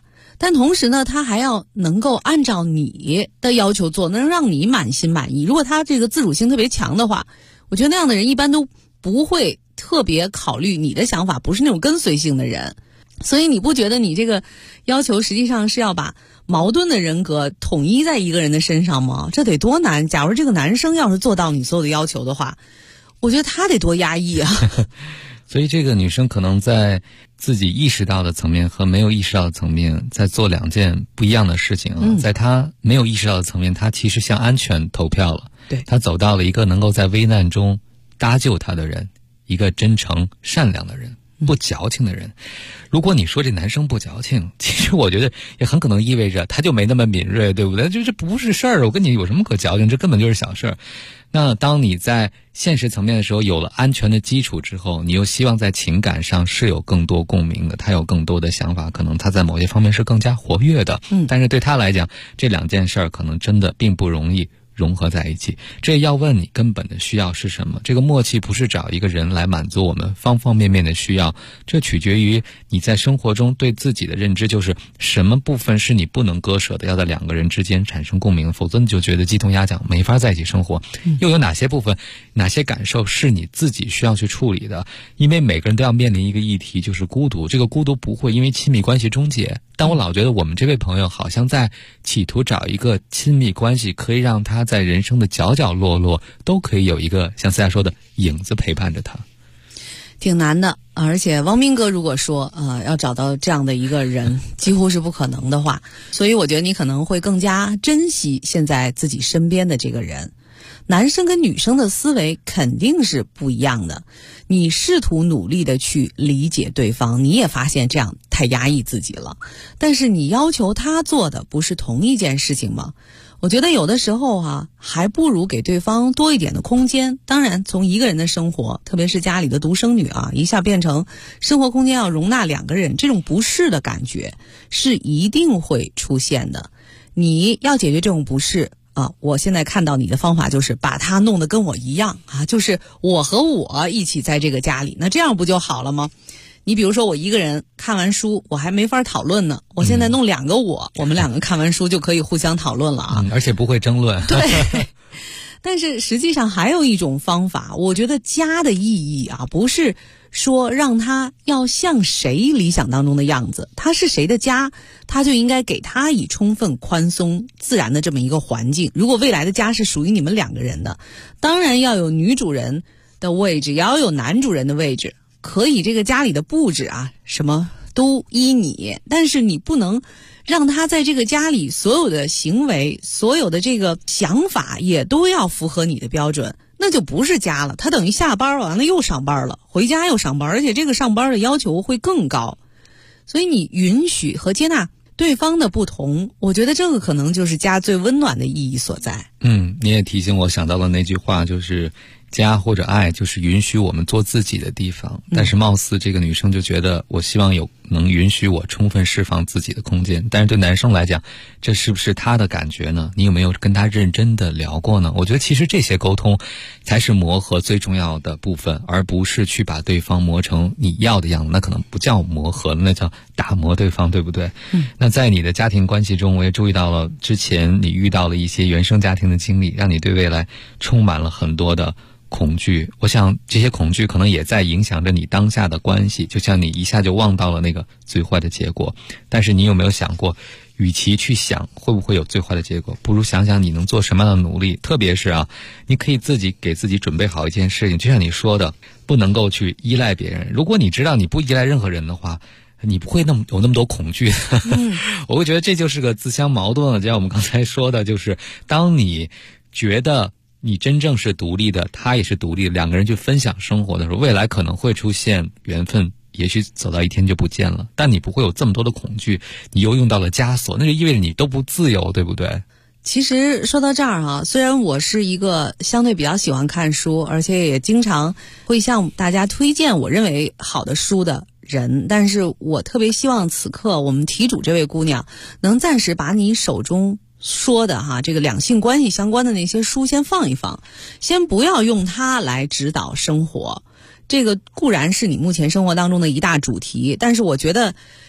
但同时呢，他还要能够按照你的要求做，能让你满心满意。如果他这个自主性特别强的话，我觉得那样的人一般都不会特别考虑你的想法，不是那种跟随性的人。所以你不觉得你这个要求实际上是要把矛盾的人格统一在一个人的身上吗？这得多难。假如这个男生要是做到你所有的要求的话，我觉得他得多压抑啊。 所以这个女生可能在自己意识到的层面和没有意识到的层面在做两件不一样的事情。在她没有意识到的层面，她其实向安全投票了。 对， 她走到了一个能够在危难中搭救她的人，一个真诚善良的人，不矫情的人。如果你说这男生不矫情，其实我觉得也很可能意味着他就没那么敏锐，对不对？就这不是事儿，我跟你有什么可矫情？这根本就是小事儿。那当你在现实层面的时候有了安全的基础之后，你又希望在情感上是有更多共鸣的，他有更多的想法，可能他在某些方面是更加活跃的。但是对他来讲，这两件事儿可能真的并不容易融合在一起。这要问你根本的需要是什么。这个默契不是找一个人来满足我们方方面面的需要，这取决于你在生活中对自己的认知，就是什么部分是你不能割舍的，要在两个人之间产生共鸣，否则你就觉得鸡同鸭讲，没法在一起生活。又有哪些部分哪些感受是你自己需要去处理的？因为每个人都要面临一个议题，就是孤独。这个孤独不会因为亲密关系终结，但我老觉得我们这位朋友好像在企图找一个亲密关系，可以让他在人生的角角落落都可以有一个像思佳说的影子陪伴着他。 挺难的，而且汪斌哥如果说要找到这样的一个人几乎是不可能的话，所以我觉得你可能会更加珍惜现在自己身边的这个人。男生跟女生的思维肯定是不一样的，你试图努力的去理解对方，你也发现这样太压抑自己了，但是你要求他做的不是同一件事情吗？我觉得有的时候还不如给对方多一点的空间。当然从一个人的生活，特别是家里的独生女一下变成生活空间要容纳两个人，这种不适的感觉是一定会出现的。你要解决这种不适我现在看到你的方法就是把它弄得跟我一样就是我和我一起在这个家里，那这样不就好了吗？你比如说我一个人看完书我还没法讨论呢，我现在弄两个我们两个看完书就可以互相讨论了而且不会争论。 对。但是实际上还有一种方法，我觉得家的意义不是说让他要像谁理想当中的样子，他是谁的家，他就应该给他以充分宽松自然的这么一个环境。如果未来的家是属于你们两个人的，当然要有女主人的位置，也要有男主人的位置，可以这个家里的布置什么都依你，但是你不能让他在这个家里所有的行为，所有的这个想法也都要符合你的标准，那就不是家了。他等于下班完了又上班了，回家又上班，而且这个上班的要求会更高。所以你允许和接纳对方的不同，我觉得这个可能就是家最温暖的意义所在。 你也提醒我想到了那句话，就是家或者爱就是允许我们做自己的地方。但是貌似这个女生就觉得我希望有能允许我充分释放自己的空间，但是对男生来讲，这是不是他的感觉呢？你有没有跟他认真的聊过呢？我觉得其实这些沟通才是磨合最重要的部分，而不是去把对方磨成你要的样子，那可能不叫磨合了，那叫打磨对方，对不对？那在你的家庭关系中，我也注意到了之前你遇到了一些原生家庭的经历，让你对未来充满了很多的恐惧。我想这些恐惧可能也在影响着你当下的关系，就像你一下就忘到了那个最坏的结果。但是你有没有想过，与其去想会不会有最坏的结果，不如想想你能做什么样的努力。特别是你可以自己给自己准备好一件事情，就像你说的，不能够去依赖别人。如果你知道你不依赖任何人的话，你不会有那么多恐惧。我会觉得这就是个自相矛盾的，就像我们刚才说的，就是当你觉得你真正是独立的，他也是独立的，两个人去分享生活的时候，未来可能会出现缘分，也许走到一天就不见了，但你不会有这么多的恐惧，你又用到了枷锁，那就意味着你都不自由，对不对？ 其实说到这儿虽然我是一个相对比较喜欢看书，而且也经常会向大家推荐我认为好的书的人，但是我特别希望此刻我们题主这位姑娘能暂时把你手中说的这个两性关系相关的那些书先放一放，先不要用它来指导生活。这个固然是你目前生活当中的一大主题，但是我觉得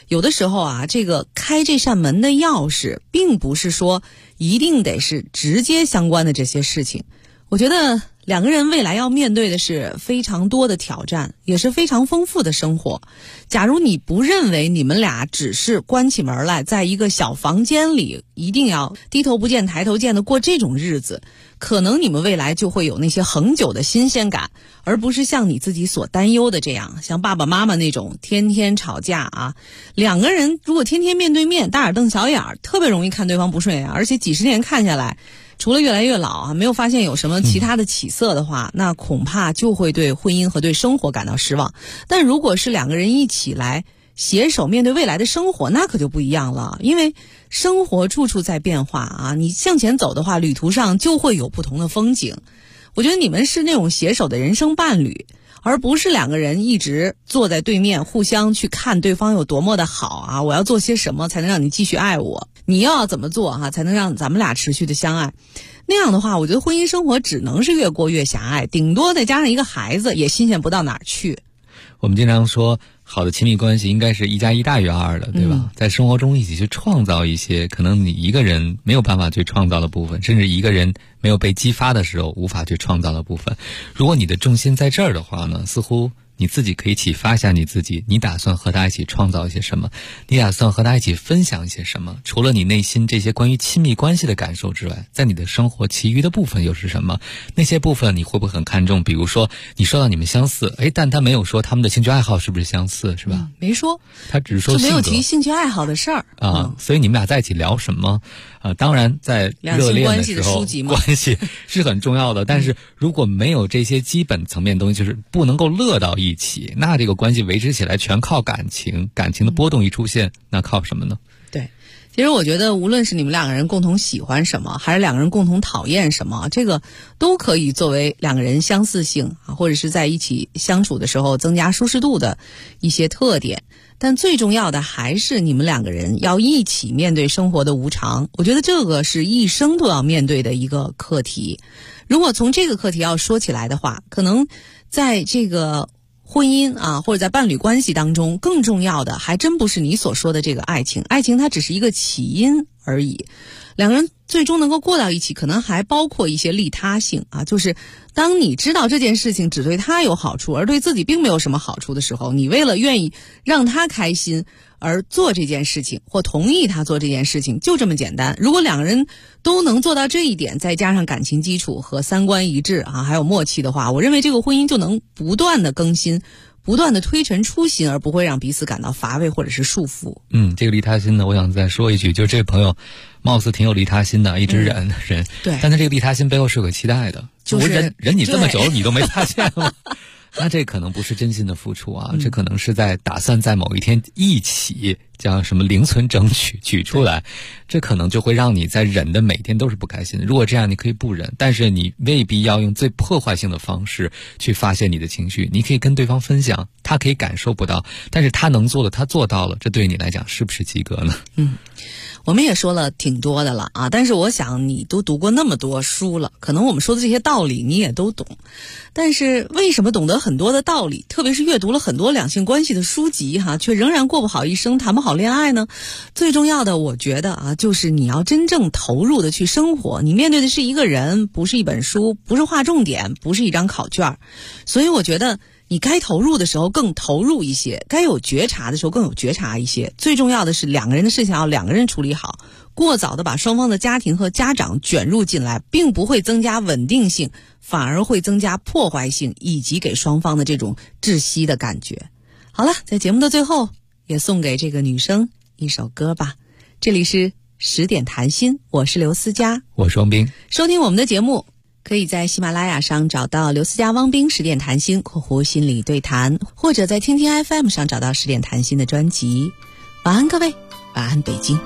有的时候啊，这个开这扇门的钥匙，并不是说一定得是直接相关的这些事情。我觉得两个人未来要面对的是非常多的挑战，也是非常丰富的生活。假如你不认为你们俩只是关起门来，在一个小房间里一定要低头不见抬头见的过这种日子，可能你们未来就会有那些恒久的新鲜感，而不是像你自己所担忧的这样，像爸爸妈妈那种天天吵架啊。两个人如果天天面对面，大眼瞪小眼，特别容易看对方不顺眼，而且几十年看下来，除了越来越老啊，没有发现有什么其他的起色的话，那恐怕就会对婚姻和对生活感到失望。但如果是两个人一起来携手面对未来的生活，那可就不一样了，因为生活处处在变化啊，你向前走的话，旅途上就会有不同的风景。我觉得你们是那种携手的人生伴侣，而不是两个人一直坐在对面互相去看对方有多么的好啊，我要做些什么才能让你继续爱我，你要怎么做啊才能让咱们俩持续的相爱。那样的话，我觉得婚姻生活只能是越过越狭隘，顶多再加上一个孩子也新鲜不到哪儿去。 我们经常说好的亲密关系应该是1+1大于2的，对吧？在生活中一起去创造一些可能你一个人没有办法去创造的部分，甚至一个人没有被激发的时候无法去创造的部分。如果你的重心在这儿的话呢，似乎你自己可以启发一下你自己，你打算和他一起创造一些什么？你打算和他一起分享一些什么？除了你内心这些关于亲密关系的感受之外，在你的生活其余的部分又是什么？那些部分你会不会很看重？比如说你说到你们相似，但他没有说他们的兴趣爱好是不是相似，是吧？ 没说， 他只是说就没有提兴趣爱好的事儿啊。所以你们俩在一起聊什么？当然在热恋的时候关系是很重要的，但是如果没有这些基本层面的东西，就是不能够乐到一起，那这个关系维持起来全靠感情，感情的波动一出现，那靠什么呢？ 对，其实我觉得无论是你们两个人共同喜欢什么，还是两个人共同讨厌什么，这个都可以作为两个人相似性啊，或者是在一起相处的时候增加舒适度的一些特点。但最重要的还是你们两个人要一起面对生活的无常，我觉得这个是一生都要面对的一个课题。如果从这个课题要说起来的话，可能在这个婚姻啊，或者在伴侣关系当中，更重要的还真不是你所说的这个爱情，爱情它只是一个起因而已。两个人最终能够过到一起，可能还包括一些利他性啊，就是当你知道这件事情只对他有好处，而对自己并没有什么好处的时候，你为了愿意让他开心而做这件事情，或同意他做这件事情，就这么简单。如果两个人都能做到这一点，再加上感情基础和三观一致啊，还有默契的话，我认为这个婚姻就能不断的更新，不断的推陈出新，而不会让彼此感到乏味或者是束缚。 这个利他心呢，我想再说一句，就是这个朋友貌似挺有利他心的，一直忍， 对， 但他这个利他心背后是有个期待的， 就是我忍你这么久，你都没发现吗？那这可能不是真心的付出啊，这可能是在打算在某一天一起将什么零存整取出来，这可能就会让你在忍的每天都是不开心的。如果这样，你可以不忍，但是你未必要用最破坏性的方式去发泄你的情绪。你可以跟对方分享，他可以感受不到，但是他能做的他做到了，这对你来讲是不是及格呢？ 我们也说了挺多的了啊，但是我想你都读过那么多书了，可能我们说的这些道理你也都懂，但是为什么懂得很多的道理，特别是阅读了很多两性关系的书籍却仍然过不好一生，谈不好恋爱呢？最重要的我觉得就是你要真正投入的去生活，你面对的是一个人，不是一本书，不是划重点，不是一张考卷。所以我觉得你该投入的时候更投入一些，该有觉察的时候更有觉察一些。最重要的是两个人的事情要两个人处理好，过早的把双方的家庭和家长卷入进来，并不会增加稳定性，反而会增加破坏性，以及给双方的这种窒息的感觉。好了，在节目的最后也送给这个女生一首歌吧。这里是10点谈心，我是刘思佳， 我是汪斌。 收听我们的节目可以在喜马拉雅上找到刘思佳、汪斌10点谈心（心理对谈），或者在听听 FM 上找到10点谈心的专辑。晚安各位，晚安北京。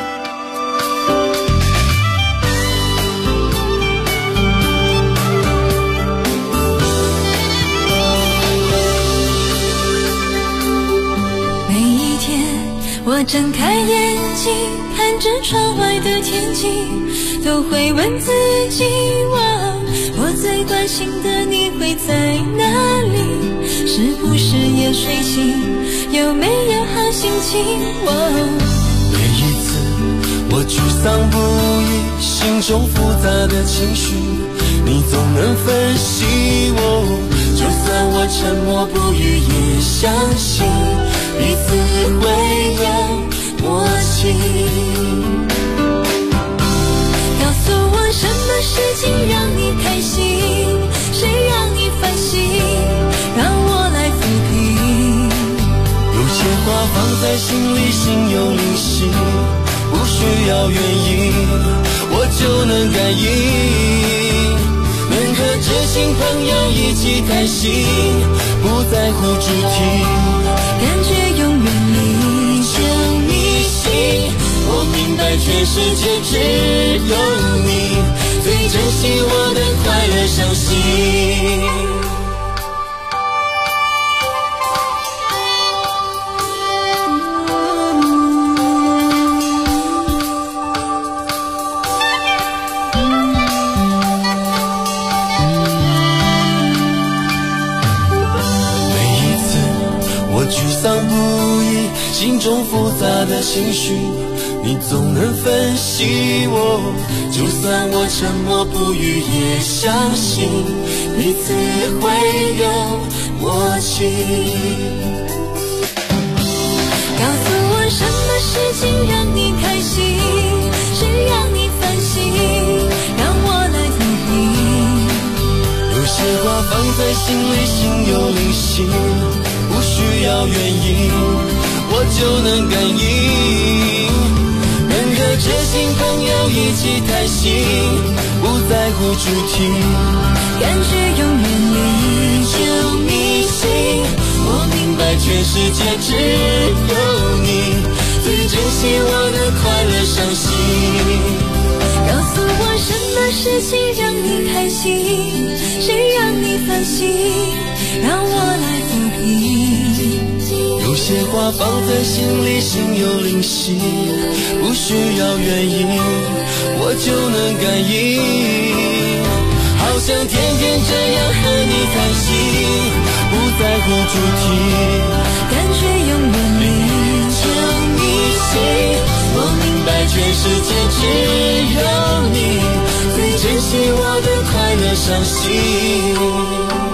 每一天我睁开眼睛，看着窗外的天气，都会问自己，我最关心的你会在哪里？是不是也睡醒？有没有好心情。每一次我沮丧不已，心中复杂的情绪，你总能分析我。就算我沉默不语，也相信彼此会有默契。告诉我什么事情让你开心，谁让你烦心，让我来抚平。有些话放在心里，心有灵犀，不需要原因，我就能感应。能和知心朋友一起开心，不在乎主题，感觉永远历久弥新。我明白全世界只有你最珍惜我的快乐伤心。心中复杂的情绪，你总能分析我。就算我沉默不语，也相信彼此会有默契。告诉我什么事情让你开心，谁让你烦心，让我来抚平。有些话放在心里，心有灵犀，不需要原因，我就能感应。能和知心朋友一起开心，不在乎主题，感觉永远历久弥新。我明白全世界只有你最珍惜我的快乐伤心。告诉我什么事情让你开心，谁让你烦心，让我来抚平。有些话放在心里，心有灵犀，不需要原因，我就能感应。好想天天这样和你谈心，不在乎主题，感觉永远历久弥新。我明白全世界只有你最珍惜我的快乐伤心。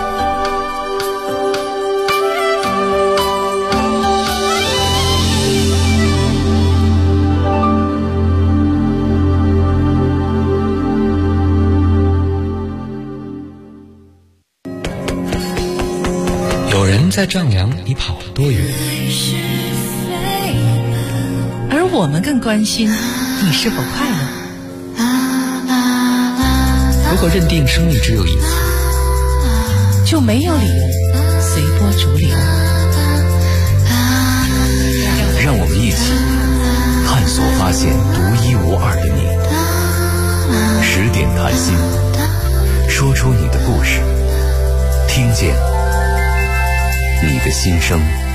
有人在丈量你跑多远， 而我们更关心你是否快乐。 如果认定生命只有一次， 就没有理由随波逐流。 让我们一起探索发现独一无二的你。10点谈心，说出你的故事，听见你的心声。